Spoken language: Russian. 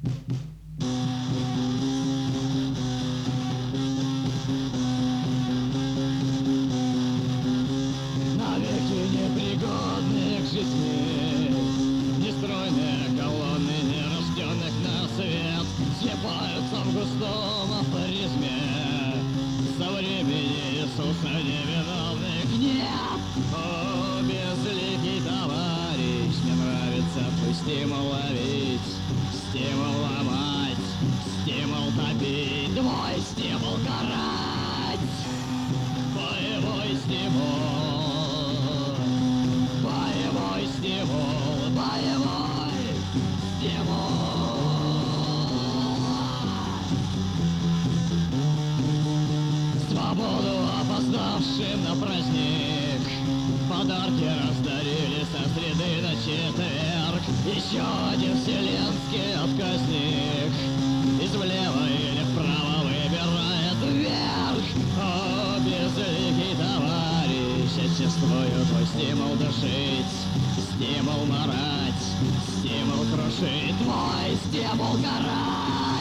Навеки непригодные к жизни, нестройные колонны нерожденных на свет слепаются в густом афоризме. Со времени Иисуса невиновных нет. О, безликий товарищ, мне нравится твой стимул ловить, стимул ломать, стимул топить, твой стимул карать, боевой стимул, боевой стимул, боевой стимул. Свободу опоздавшим на праздник подарки раздарили со среды на четверг. Еще один вселенский отказник из влево или вправо выбирает вверх. О, безликий товарищ, естествую твой стимул душить, стимул марать, стимул крушить, твой стимул карать.